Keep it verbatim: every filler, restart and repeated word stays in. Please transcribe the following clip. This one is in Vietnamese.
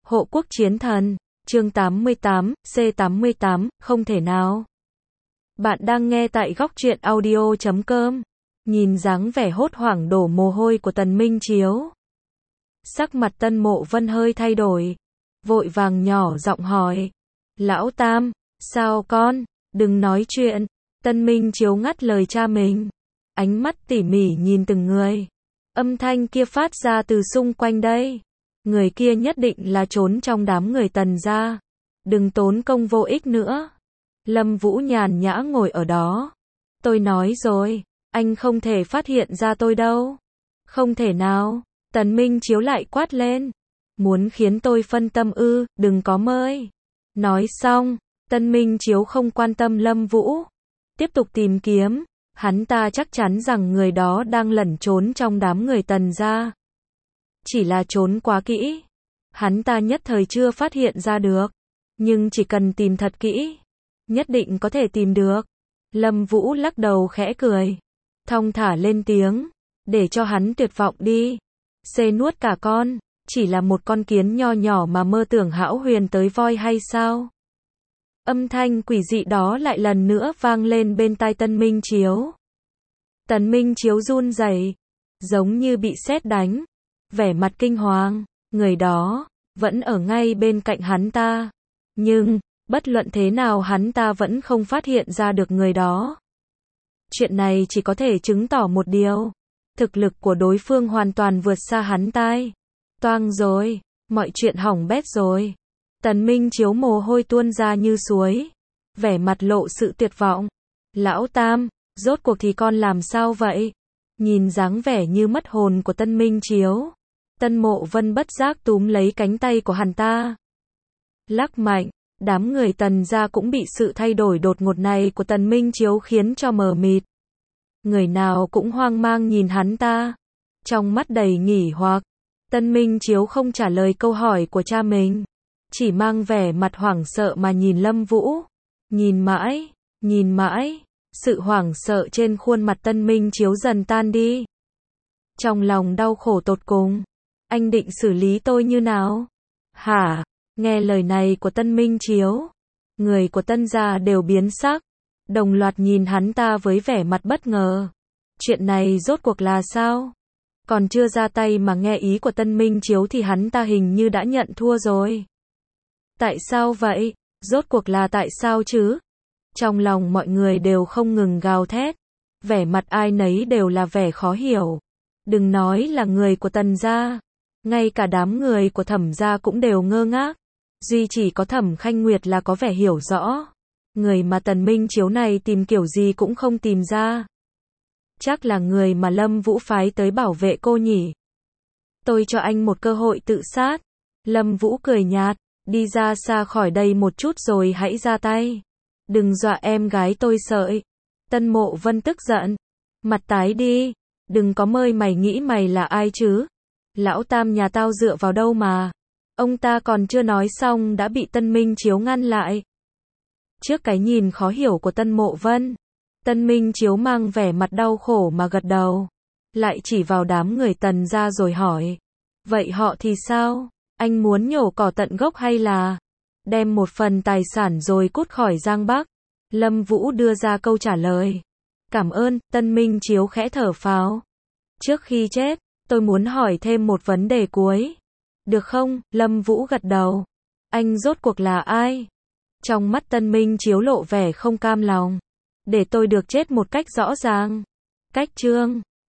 Hộ quốc chiến thần, chương tám mươi tám, C tám mươi tám, không thể nào. Bạn đang nghe tại góc truyện audio chấm com. Nhìn dáng vẻ hốt hoảng đổ mồ hôi của Tần Minh Chiếu. Sắc mặt Tân Mộ Vân hơi thay đổi. Vội vàng nhỏ giọng hỏi. Lão Tam, sao con, đừng nói chuyện. Tân Minh Chiếu ngắt lời cha mình. Ánh mắt tỉ mỉ nhìn từng người. Âm thanh kia phát ra từ xung quanh đây. Người kia nhất định là trốn trong đám người Tần gia. Đừng tốn công vô ích nữa. Lâm Vũ nhàn nhã ngồi ở đó. Tôi nói rồi, anh không thể phát hiện ra tôi đâu. Không thể nào. Tần Minh Chiếu lại quát lên. Muốn khiến tôi phân tâm ư, đừng có mơi. Nói xong, Tần Minh Chiếu không quan tâm Lâm Vũ. Tiếp tục tìm kiếm. Hắn ta chắc chắn rằng người đó đang lẩn trốn trong đám người Tần gia. Chỉ là trốn quá kỹ. Hắn ta nhất thời chưa phát hiện ra được. Nhưng chỉ cần tìm thật kỹ, nhất định có thể tìm được. Lâm Vũ lắc đầu khẽ cười. Thong thả lên tiếng. Để cho hắn tuyệt vọng đi. Xê nuốt cả con. Chỉ là một con kiến nho nhỏ mà mơ tưởng hão huyền tới voi hay sao? Âm thanh quỷ dị đó lại lần nữa vang lên bên tai Tân Minh Chiếu. Tần Minh Chiếu run rẩy, giống như bị sét đánh. Vẻ mặt kinh hoàng, người đó vẫn ở ngay bên cạnh hắn ta. Nhưng, bất luận thế nào hắn ta vẫn không phát hiện ra được người đó. Chuyện này chỉ có thể chứng tỏ một điều. Thực lực của đối phương hoàn toàn vượt xa hắn ta. Toang rồi, mọi chuyện hỏng bét rồi. Tần Minh Chiếu mồ hôi tuôn ra như suối. Vẻ mặt lộ sự tuyệt vọng. Lão Tam, rốt cuộc thì con làm sao vậy? Nhìn dáng vẻ như mất hồn của Tân Minh Chiếu. Tân Mộ Vân bất giác túm lấy cánh tay của hắn ta. Lắc mạnh, đám người Tần gia cũng bị sự thay đổi đột ngột này của Tần Minh Chiếu khiến cho mờ mịt. Người nào cũng hoang mang nhìn hắn ta. Trong mắt đầy nghỉ hoặc. Tân Minh Chiếu không trả lời câu hỏi của cha mình. Chỉ mang vẻ mặt hoảng sợ mà nhìn Lâm Vũ. Nhìn mãi, nhìn mãi. Sự hoảng sợ trên khuôn mặt Tân Minh Chiếu dần tan đi. Trong lòng đau khổ tột cùng. Anh định xử lý tôi như nào? Hả? Nghe lời này của Tân Minh Chiếu. Người của Tân gia đều biến sắc. Đồng loạt nhìn hắn ta với vẻ mặt bất ngờ. Chuyện này rốt cuộc là sao? Còn chưa ra tay mà nghe ý của Tân Minh Chiếu thì hắn ta hình như đã nhận thua rồi. Tại sao vậy? Rốt cuộc là tại sao chứ? Trong lòng mọi người đều không ngừng gào thét. Vẻ mặt ai nấy đều là vẻ khó hiểu. Đừng nói là người của Tần gia. Ngay cả đám người của Thẩm gia cũng đều ngơ ngác. Duy chỉ có Thẩm Khanh Nguyệt là có vẻ hiểu rõ. Người mà Tần Minh Chiếu này tìm kiểu gì cũng không tìm ra. Chắc là người mà Lâm Vũ phái tới bảo vệ cô nhỉ. Tôi cho anh một cơ hội tự sát. Lâm Vũ cười nhạt. Đi ra xa khỏi đây một chút rồi hãy ra tay. Đừng dọa em gái tôi sợi. Tân Mộ Vân tức giận. Mặt tái đi. Đừng có mơi mày nghĩ mày là ai chứ. Lão Tam nhà tao dựa vào đâu mà. Ông ta còn chưa nói xong đã bị Tân Minh Chiếu ngăn lại. Trước cái nhìn khó hiểu của Tân Mộ Vân, Tân Minh Chiếu mang vẻ mặt đau khổ mà gật đầu. Lại chỉ vào đám người Tần gia rồi hỏi. Vậy họ thì sao? Anh muốn nhổ cỏ tận gốc hay là đem một phần tài sản rồi cút khỏi Giang Bắc? Lâm Vũ đưa ra câu trả lời. Cảm ơn, Tân Minh Chiếu khẽ thở phào. Trước khi chết, tôi muốn hỏi thêm một vấn đề cuối. Được không? Lâm Vũ gật đầu. Anh rốt cuộc là ai? Trong mắt Tân Minh Chiếu lộ vẻ không cam lòng. Để tôi được chết một cách rõ ràng. Cách chương